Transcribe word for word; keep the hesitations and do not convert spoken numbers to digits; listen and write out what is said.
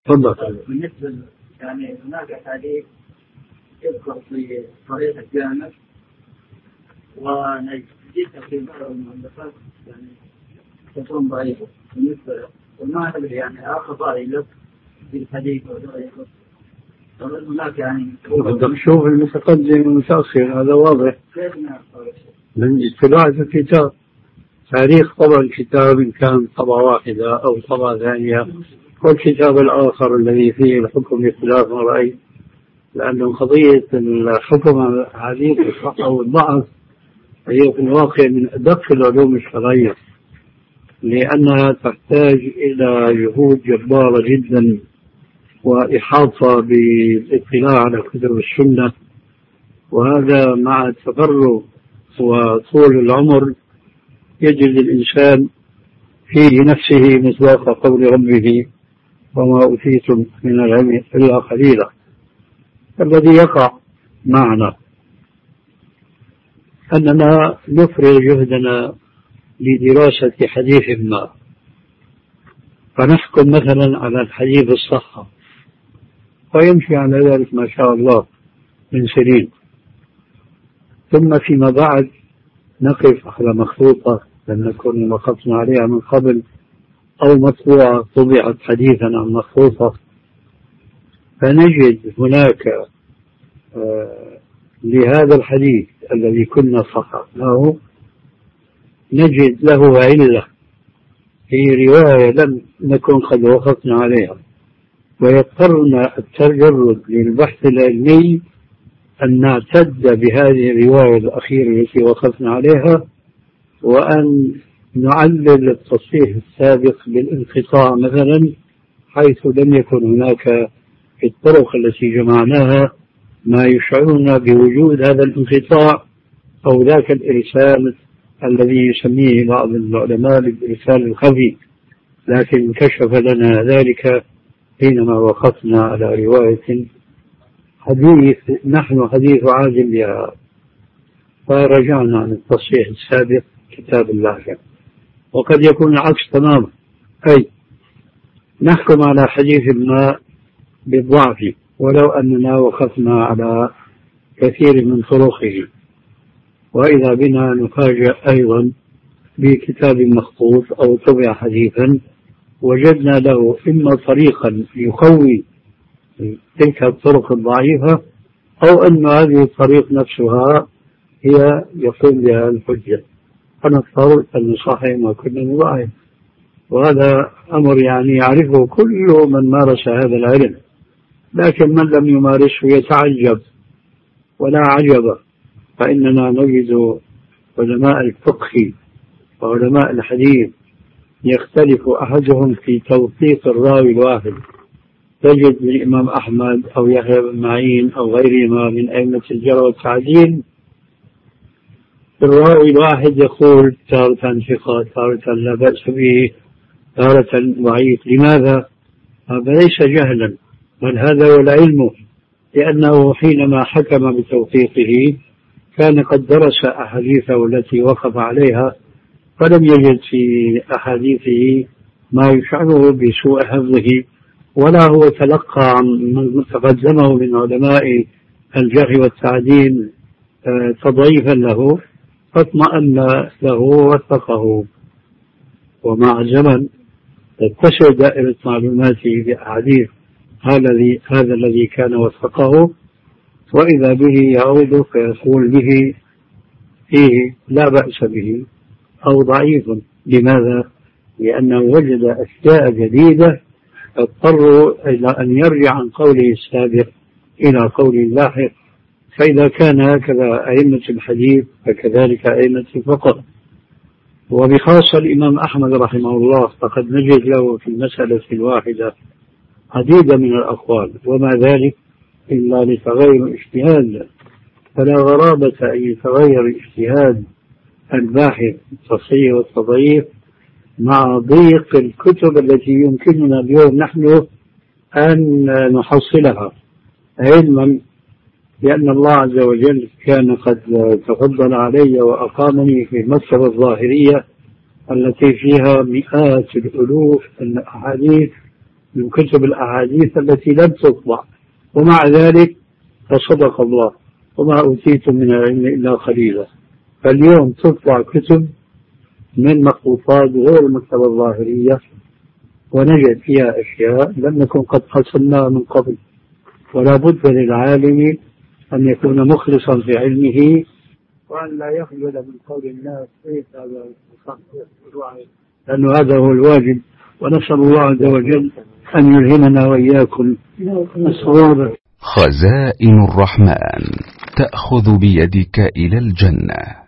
تفضل. بالنسبة يعني هناك أحاديث يذكر في طريق الجامع ونجدها في بعض المؤلفات يعني تكون ضعيفة بالنسبة له، وما أدري يعني أخطأ لك في الحديث وضعيفة. هناك يعني بدك تشوف المتقدم والمتأخر، هذا واضح من اطلاع الكتاب. تاريخ طبع الكتاب إن كان طبعة واحدة أو طبعة ثانية، والكتاب الآخر الذي فيه الحكم باختلاف الرأي، لأنه قضية الحكم عليه بالصحة والضعف هي في الواقع من أدق العلوم الشرعية، لأنها تحتاج إلى جهود جبارة جدا وإحاطة بالاطلاع على كتب السنة، وهذا مع التفرغ وطول العمر يجد الإنسان في نفسه مصداق قول ربه وما أوتيتم من العلم إلا قليلا. الذي يقع معنا أننا نفرغ جهدنا لدراسة حديث ما، فنحكم مثلا على الحديث الصحة ويمشي على ذلك ما شاء الله من سنين، ثم فيما بعد نقف على مخطوطة لم نكن وقفنا عليها من قبل أو مطبوعة طبعت حديثا عن مخطوطة، فنجد هناك آه لهذا الحديث الذي كنا صححناه نجد له علة في رواية لم نكن قد وقفنا عليها، ويضطرنا التجرد للبحث العلمي أن نعتد بهذه الرواية الأخيرة التي وقفنا عليها، وأن نعلل التصحيح السابق بالانقطاع مثلا، حيث لم يكن هناك في الطرق التي جمعناها ما يشعرنا بوجود هذا الانقطاع أو ذاك الإرسال الذي يسميه بعض العلماء بالإرسال الخفي، لكن كشف لنا ذلك حينما وقفنا على رواية حديث نحن حديث عاجل بها، فرجعنا عن التصحيح السابق كتاب الله. وقد يكون العكس تماما، أي نحكم على حديث ما بالضعف ولو أننا وقفنا على كثير من طرقه، وإذا بنا نفاجأ أيضا بكتاب مخطوط أو طبع حديثا وجدنا له إما طريقا يقوي تلك الطرق الضعيفة أو أن هذه الطريق نفسها هي يقوم بها الحجة، فنضطر أن نصحح ما كنا نضعف. وهذا أمر يعني يعرفه كل من مارس هذا العلم، لكن من لم يمارسه يتعجب ولا عجب، فإننا نجد علماء الفقه وعلماء الحديث يختلف أحدهم في توثيق الراوي الواحد. تجد من الإمام أحمد أو يحيى بن معين أو غيرهما من أئمة الجرح والتعديل الراوي الواحد يقول تارة ثقة، تارة لا بأس به، تارة ضعيف. لماذا؟ هذا ليس جهلا، بل هذا هو العلم، لأنه حينما حكم بتوثيقه كان قد درس أحاديثه التي وقف عليها فلم يجد في أحاديثه ما يشعره بسوء حفظه، ولا هو تلقى عن من تقدمه من علماء الجرح والتعديل تضعيفا له فاطمأن له ووثقه. ومع الزمن تتسع دائرة معلوماته بأحاديث هذا الذي كان وثقه، وإذا به يعود فيقول به فيه لا بأس به أو ضعيف. لماذا؟ لأنه وجد أشياء جديدة اضطر إلى أن يرجع عن قوله السابق إلى قول اللاحق. فإذا كان هكذا أئمة الحديث فكذلك أئمة الفقه، وبخاصة الإمام أحمد رحمه الله فقد نجد له في المسألة الواحدة عديد من الأقوال، وما ذلك إلا لتغير اجتهاد، فلا غرابة أن يتغير اجتهاد الباحث التصحيح والتضعيف مع ضيق الكتب التي يمكننا اليوم نحن أن نحصلها، علما لأن الله عز وجل كان قد تفضل علي وأقامني في مكتبة الظاهرية التي فيها مئات الألوف من الأحاديث من كتب الأحاديث التي لم تطبع، ومع ذلك فصدق الله وما أوتيتم من العلم إلا قليلا. فاليوم تطبع كتب من مخطوطات غير المكتبة الظاهرية ونجد فيها أشياء لم نكن قد حصلناها من قبل. ولا بد للعالم أن يكون مخلصا في علمه وأن لا يخجل من قول الناس إيه هذا لأنه هذا هو الواجب. ونسأل الله عز وجل أن يلهمنا وإياكم الصواب. خزائن الرحمن تأخذ بيدك إلى الجنة.